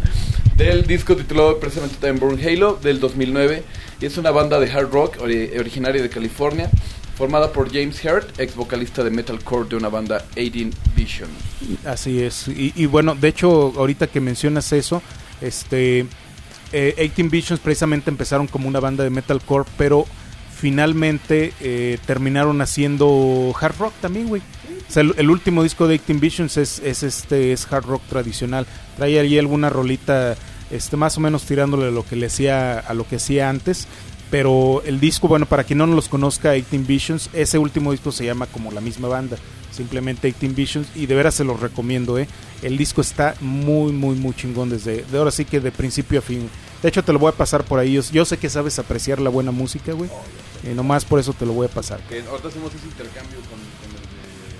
Del disco titulado precisamente también Burn Halo del dos mil nueve. Y es una banda de hard rock ori- originaria de California, formada por James Hurt, ex vocalista de metalcore de una banda eighteen Vision. Así es. Y, y bueno, de hecho, ahorita que mencionas eso, este eh, eighteen Visions precisamente empezaron como una banda de metalcore, pero finalmente eh, terminaron haciendo hard rock también, güey. O sea, el, el último disco de eighteen Visions es, es este es hard rock tradicional. Trae ahí alguna rolita este más o menos tirándole a lo que le hacía a lo que hacía antes, pero el disco, bueno, para quien no los conozca, eighteen Visions, ese último disco se llama como la misma banda, simplemente eighteen Visions, y de veras se los recomiendo, eh. El disco está muy muy muy chingón desde de ahora sí que de principio a fin. De hecho, te lo voy a pasar por ahí. Yo, yo sé que sabes apreciar la buena música, güey. Oh, y nomás por eso te lo voy a pasar. Que ahorita hacemos ese intercambio con, con el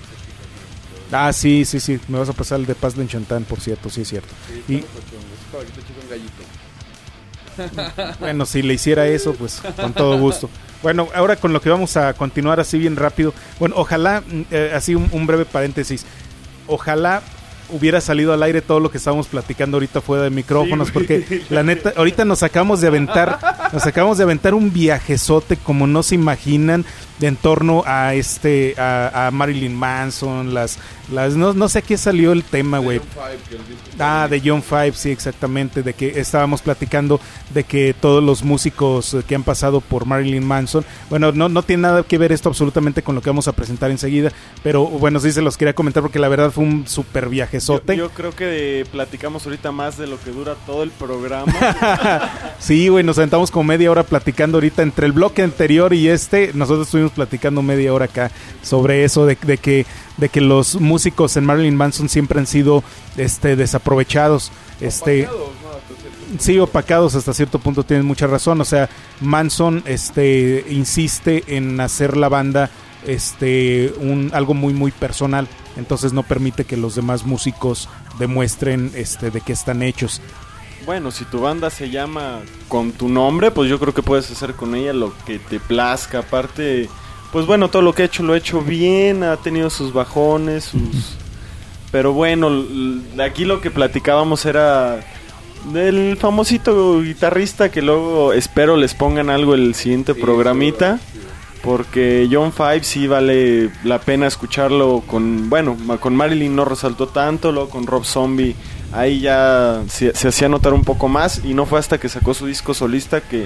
de... Ah, sí, sí, sí. Me vas a pasar el de Paz de Enchantán, por cierto. Sí, es cierto. Sí, y... para que te eches un gallito. Bueno, si le hiciera eso, pues con todo gusto. Bueno, ahora con lo que vamos a continuar así bien rápido. Bueno, ojalá, eh, así un, un breve paréntesis. Ojalá hubiera salido al aire todo lo que estábamos platicando ahorita fuera de micrófonos, sí, porque la neta, ahorita nos acabamos de aventar, nos acabamos de aventar un viajezote como no se imaginan de en torno a este, a, a Marilyn Manson, las, las, no, no sé a qué salió el tema, güey. Ah, de John Five, sí, exactamente, de que estábamos platicando de que todos los músicos que han pasado por Marilyn Manson, bueno, no, no tiene nada que ver esto absolutamente con lo que vamos a presentar enseguida, pero bueno, sí se los quería comentar porque la verdad fue un super viajezote. Yo, yo creo que platicamos ahorita más de lo que dura todo el programa. Sí, güey, nos aventamos como media hora platicando ahorita entre el bloque anterior y este, nosotros estuvimos platicando media hora acá sobre eso de, de que de que los músicos en Marilyn Manson siempre han sido este desaprovechados, este opacados, ¿no? Sí, opacados hasta cierto punto, tienen mucha razón, o sea, Manson este insiste en hacer la banda este un algo muy muy personal, entonces no permite que los demás músicos demuestren este de qué están hechos. Bueno, si tu banda se llama con tu nombre, pues yo creo que puedes hacer con ella lo que te plazca. Aparte, pues bueno, todo lo que he hecho lo he hecho bien, ha tenido sus bajones, sus... Pero bueno, aquí lo que platicábamos era del famosito guitarrista que luego espero les pongan algo el siguiente sí, programita. Porque John Five sí vale la pena escucharlo con... Bueno, con Marilyn no resaltó tanto, luego con Rob Zombie ahí ya se, se hacía notar un poco más, y no fue hasta que sacó su disco solista que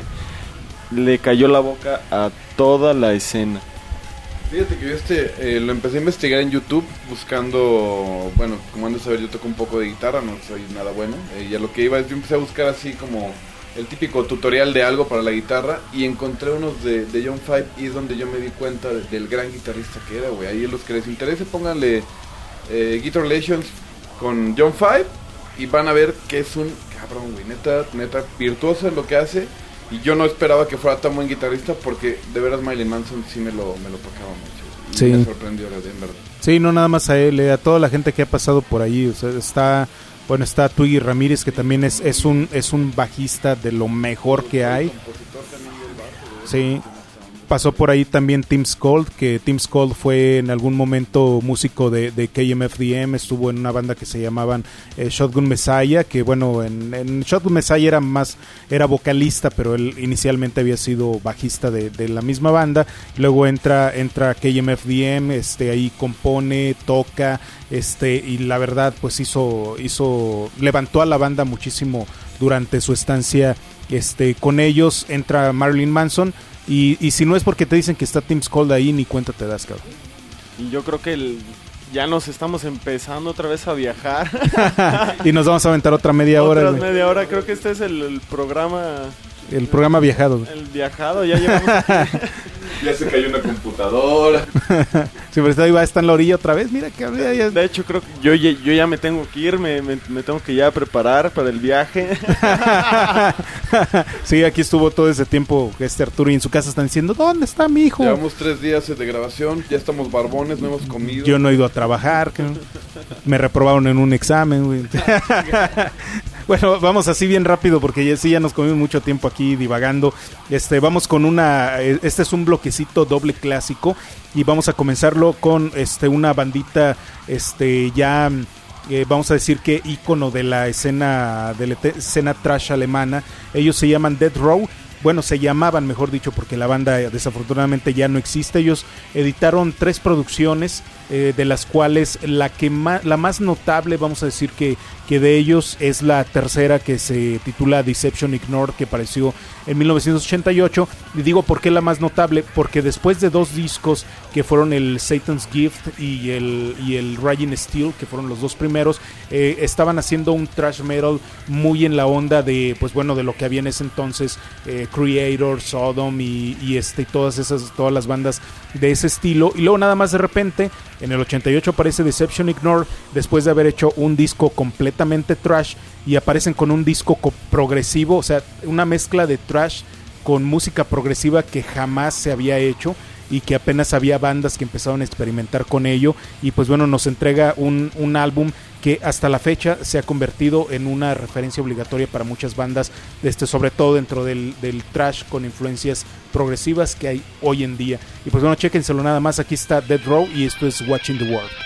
le cayó la boca a toda la escena. Fíjate que yo este eh, lo empecé a investigar en YouTube buscando, bueno, como han de saber, yo toco un poco de guitarra, no soy nada bueno, eh, y a lo que iba es yo empecé a buscar así como el típico tutorial de algo para la guitarra, y encontré unos de, de John Five, y es donde yo me di cuenta de, del gran guitarrista que era, güey. Ahí los que les interese pónganle eh, Guitar Relations con John Five y van a ver que es un cabrón, güey, neta, neta, virtuoso en lo que hace, y yo no esperaba que fuera tan buen guitarrista, porque de veras Marilyn Manson sí me lo, me lo tocaba mucho, y sí. Me sorprendió, en verdad. Sí, no nada más a él, a toda la gente que ha pasado por ahí, o sea, está... Bueno, está Twiggy Ramírez, que también es, es un es un bajista de lo mejor que hay. Sí. Pasó por ahí también Tim Skold, que Tim Skold fue en algún momento músico de, de K M F D M, estuvo en una banda que se llamaban eh, Shotgun Messiah, que bueno, en, en Shotgun Messiah era más, era vocalista, pero él inicialmente había sido bajista de, de la misma banda. Luego entra, entra K M F D M, este, ahí compone, toca, este, y la verdad pues hizo, hizo, levantó a la banda muchísimo durante su estancia este, con ellos. Entra Marilyn Manson. Y, y si no es porque te dicen que está Tim Skold ahí, ni cuenta te das, cabrón. Y yo creo que el, ya nos estamos empezando otra vez a viajar. Y nos vamos a aventar otra media hora. Otra media hora, creo que este es el, el programa... El programa viajado. El viajado, ya llevamos aquí. Ya se cayó una computadora. Sí, pero ahí va, está en la orilla otra vez, mira que ya, ya. De hecho, creo que yo, yo ya me tengo que ir, me, me, me tengo que ya preparar para el viaje. Sí, aquí estuvo todo ese tiempo este Arturo, y en su casa están diciendo, ¿dónde está mi hijo? Llevamos tres días de grabación, ya estamos barbones, no hemos comido. Yo no he ido a trabajar, que me reprobaron en un examen, güey. Bueno, vamos así bien rápido porque ya sí ya nos comimos mucho tiempo aquí divagando. Este, vamos con una, este es un bloquecito doble clásico y vamos a comenzarlo con este una bandita, este ya eh, vamos a decir que ícono de la escena de la escena thrash alemana. Ellos se llaman Death Row. Bueno, se llamaban, mejor dicho, porque la banda desafortunadamente ya no existe. Ellos editaron tres producciones, eh, de las cuales la que ma- la más notable, vamos a decir que, que de ellos es la tercera, que se titula Deception Ignored, que apareció en mil novecientos ochenta y ocho. Y digo por qué la más notable, porque después de dos discos que fueron el Satan's Gift y el, y el Raging Steel, que fueron los dos primeros, eh, estaban haciendo un thrash metal muy en la onda de, pues bueno, de lo que había en ese entonces, eh, Creator, Sodom y, y este y todas esas todas las bandas de ese estilo. Y luego nada más de repente en el ochenta y ocho aparece Deception Ignored, después de haber hecho un disco completamente thrash, y aparecen con un disco co- progresivo, o sea, una mezcla de thrash con música progresiva que jamás se había hecho. y que apenas había bandas que empezaron a experimentar con ello, y pues bueno, nos entrega un, un álbum que hasta la fecha se ha convertido en una referencia obligatoria para muchas bandas, este, sobre todo dentro del, del thrash con influencias progresivas que hay hoy en día. Y pues bueno, chéquenselo nada más, aquí está Death Row y esto es Watching the World.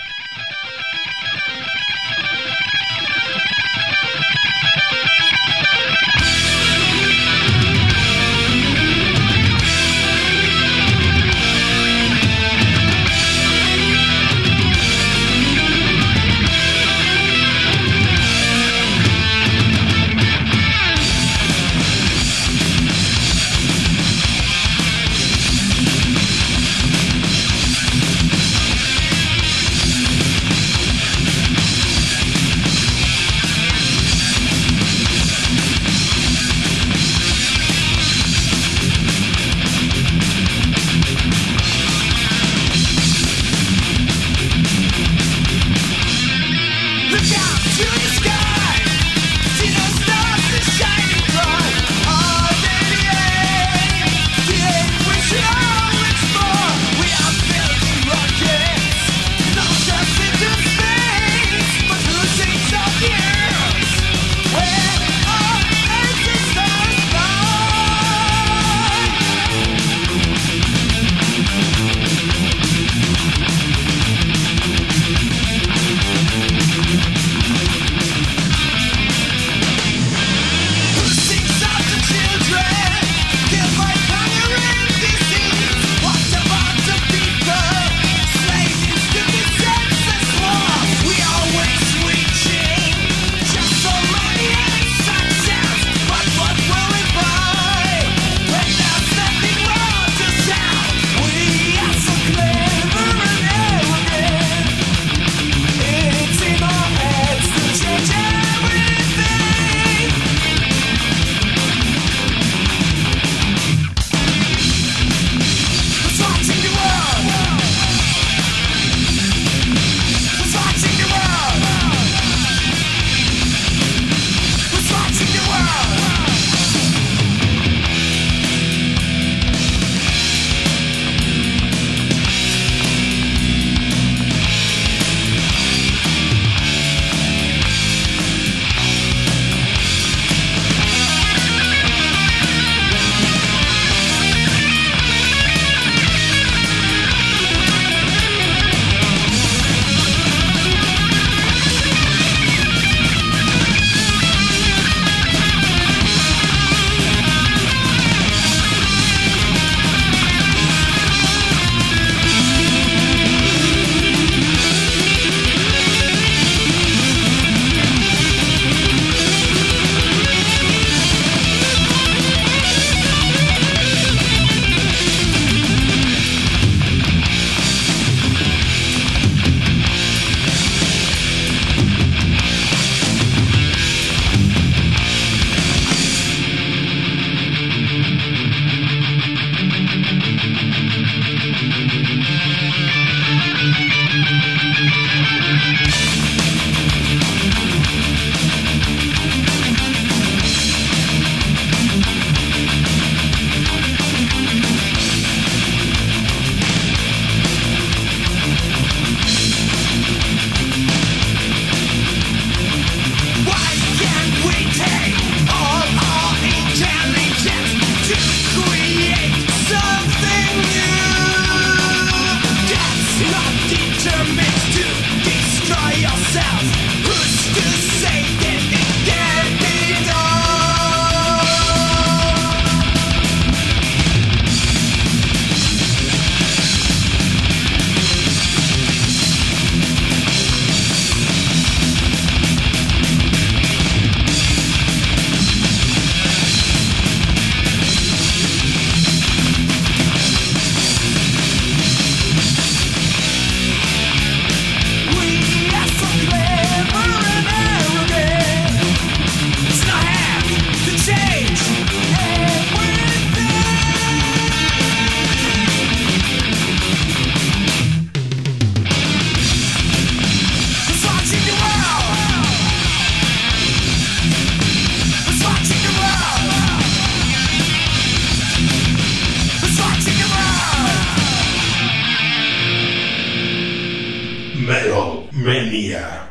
Metal Mania.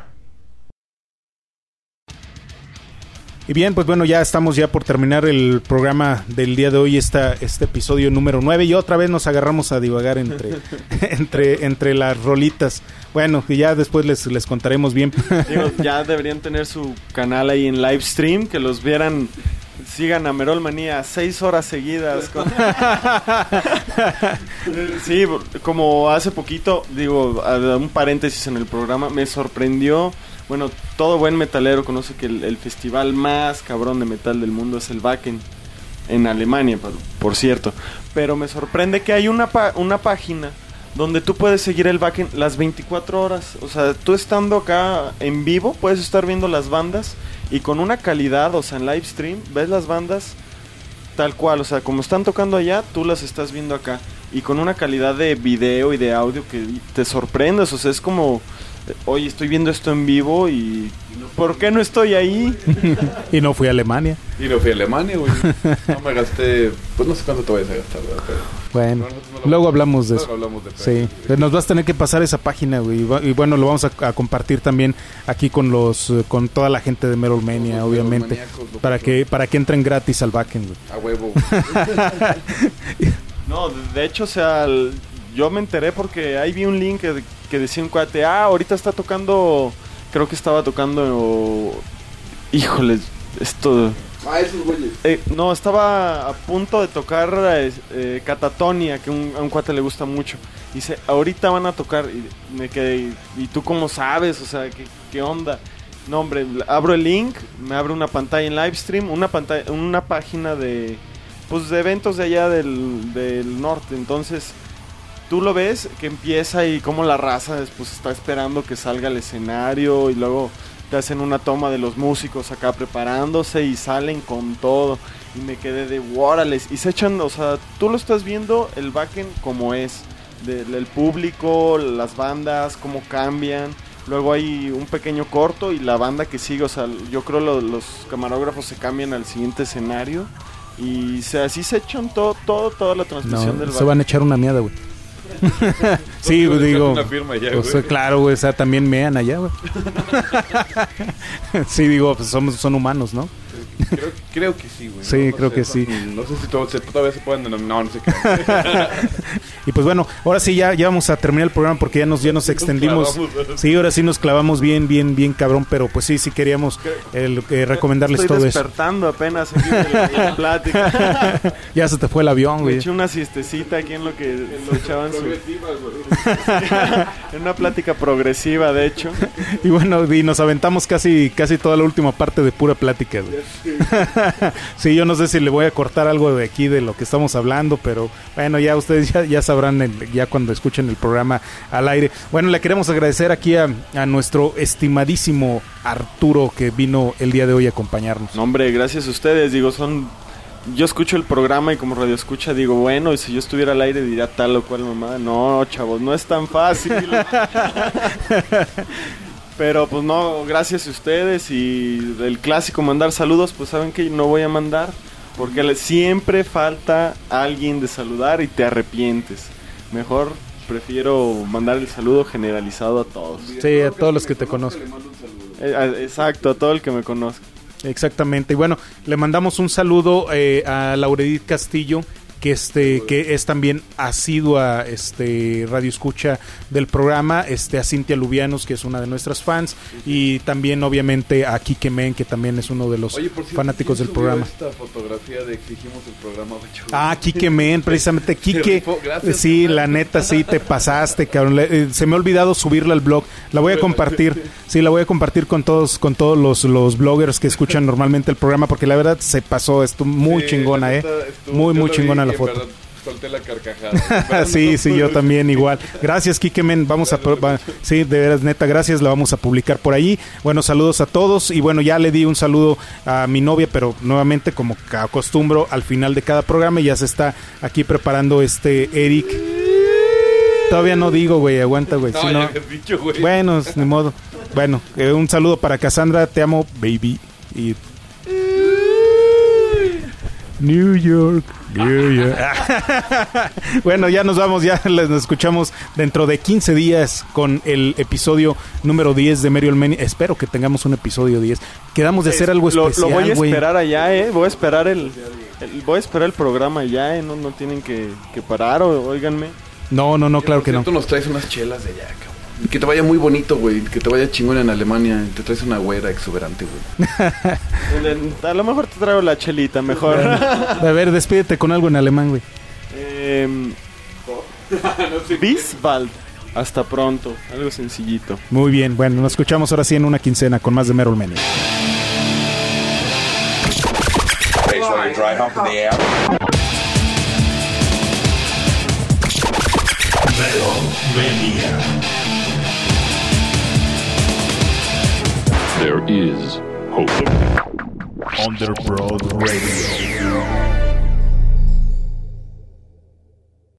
Y bien, pues bueno, ya estamos ya por terminar el programa del día de hoy, esta, este episodio número nueve, y otra vez nos agarramos a divagar entre, entre, entre las rolitas. Bueno, que ya después les, les contaremos bien. Digo, ya deberían tener su canal ahí en live stream, que los vieran, sigan a Merol Manía seis horas seguidas. Con... sí, como hace poquito, digo, un paréntesis en el programa, me sorprendió. Bueno, todo buen metalero conoce que el, el festival más cabrón de metal del mundo es el Wacken, en Alemania, por, por cierto. Pero me sorprende que hay una, pa- una página donde tú puedes seguir el Wacken las veinticuatro horas. O sea, tú estando acá en vivo, puedes estar viendo las bandas y con una calidad, o sea, en live stream, ves las bandas tal cual. O sea, como están tocando allá, tú las estás viendo acá. Y con una calidad de video y de audio que te sorprendes. O sea, es como... Oye, estoy viendo esto en vivo y... ¿Por qué no estoy ahí? Y no fui a Alemania. Y no fui a Alemania, güey. No me gasté... Pues no sé cuánto te vayas a gastar, ¿verdad? Pero... Bueno, no, no, no, luego hablamos de eso. Luego hablamos de sí, nos vas a tener que pasar esa página, güey. Y bueno, lo vamos a, a compartir también aquí con los con toda la gente de Metal Mania, obviamente. Maníacos, para que para que entren gratis al Wacken, güey. A huevo. No, de hecho, o sea... El... Yo me enteré porque ahí vi un link que, que decía un cuate, ah, ahorita está tocando, creo que estaba tocando, híjoles, esto... Ah, esos güeyes. Eh, no, estaba a punto de tocar eh, Catatonia, que un, a un cuate le gusta mucho. Dice, ahorita van a tocar, y me quedé, y, y tú cómo sabes, o sea, ¿qué, qué onda? No, hombre, abro el link, me abre una pantalla en live stream, una pantalla, una página de, pues, de eventos de allá del, del norte, entonces... Tú lo ves que empieza y como la raza después está esperando que salga al escenario y luego te hacen una toma de los músicos acá preparándose y salen con todo. Y me quedé de órales. Y se echan, o sea, tú lo estás viendo el Wacken como es. De, del público, las bandas, cómo cambian. Luego hay un pequeño corto y la banda que sigue. O sea, yo creo lo, los camarógrafos se cambian al siguiente escenario. Y se, así se echan todo, todo, toda la transmisión no, del Wacken. Se van a echar una miada, güey. Sí, pues, digo, allá, pues, claro, güey, o sea, también mean allá, güey. Sí, digo, pues somos, son humanos, ¿no? Creo, creo que sí, güey. Sí, no, no creo sé, que no, sí. No sé si todo, se, todavía se pueden denominar, no, no sé qué. Y pues bueno, ahora sí ya, ya vamos a terminar el programa porque ya nos, ya nos extendimos. Nos clavamos, sí, ahora sí nos clavamos bien, bien, bien cabrón, pero pues sí, sí queríamos el, eh, recomendarles Estoy todo eso. Estoy despertando apenas aquí en la plática. Ya se te fue el avión, güey. Me eché una siestecita aquí en lo que lo echaban su... En una plática progresiva, de hecho. Y bueno, y nos aventamos casi, casi toda la última parte de pura plática, güey. Sí, yo no sé si le voy a cortar algo de aquí de lo que estamos hablando, pero bueno, ya ustedes ya, ya sabrán el, ya cuando escuchen el programa al aire. Bueno, le queremos agradecer aquí a, a nuestro estimadísimo Arturo que vino el día de hoy a acompañarnos. No, hombre, gracias a ustedes, digo, son... Yo escucho el programa y como radio escucha digo, bueno, y si yo estuviera al aire diría tal o cual mamada. No, chavos, no es tan fácil. Pero pues no, gracias a ustedes. Y el clásico mandar saludos, pues saben que no voy a mandar porque le, siempre falta alguien de saludar y te arrepientes. Mejor prefiero mandar el saludo generalizado a todos. Sí, a todos los que te conozcan. Eh, exacto, a todo el que me conozca. Exactamente. Y bueno, le mandamos un saludo eh, a Lauredit Castillo, que este que es también asidua este radio escucha del programa, este a Cintia Lubianos, que es una de nuestras fans, y también obviamente a Quique Men, que también es uno de los Oye, por cierto, fanáticos del programa. Esta fotografía de exigimos el programa ocho. Ah, Quique Men, precisamente Quique. Gracias, sí, la neta sí te pasaste, cabrón. Eh, se me ha olvidado subirla al blog. La voy a compartir. Sí, la voy a compartir con todos con todos los los bloggers que escuchan normalmente el programa, porque la verdad se pasó, estuvo muy sí, chingona, eh. Muy muy chingona la foto. Verdad, solté la carcajada. Sí, sí, yo también igual. Gracias, Quique Men. Vamos a, va, sí, de veras, neta, gracias. La vamos a publicar por ahí. Bueno, saludos a todos. Y bueno, ya le di un saludo a mi novia, pero nuevamente, como acostumbro, al final de cada programa, ya se está aquí preparando este Eric. Todavía no digo, güey, aguanta, güey. No, si ya no, habías dicho, güey. Bueno, ni modo. Bueno, eh, un saludo para Cassandra, te amo, baby. Y New York, New York. Bueno, ya nos vamos, ya les escuchamos dentro de quince días con el episodio número diez de Meryl Mania. Espero que tengamos un episodio diez. Quedamos de hacer algo especial, Lo, lo voy a güey. esperar allá, eh. Voy a esperar el, el voy a esperar el programa allá, eh. No, no tienen que, que parar, o, óiganme. No, no, no, claro que no. Tú nos traes unas chelas de allá, cabrón. Que te vaya muy bonito, güey. Que te vaya chingón en Alemania. Te traes una güera exuberante, güey. A lo mejor te traigo la chelita, mejor. A ver, despídete con algo en alemán, güey. Eh, Bisbald. Hasta pronto. Algo sencillito. Muy bien, bueno, nos escuchamos ahora sí en una quincena con más de Meryl Mania. There is hope. Underbroad Radio.